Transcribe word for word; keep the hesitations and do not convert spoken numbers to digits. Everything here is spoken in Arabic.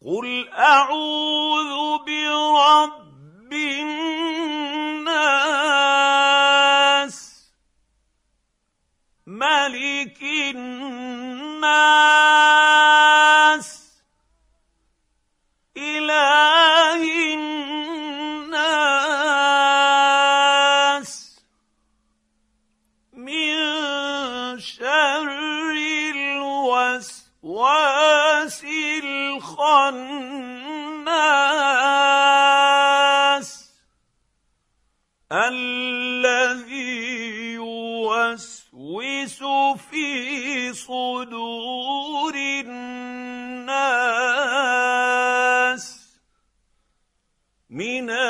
قُلْ أَعُوذُ بِرَبِّ النَّاسِ مَلِكِ النَّاسِ إِلَٰهِ النَّاسِ مِن شَرِّ الْوَسْوَاسِ الْخَنَّاسِ الَّذِي يُوَسْوِسُ فِي صُدُورِ النَّاسِ مِنَ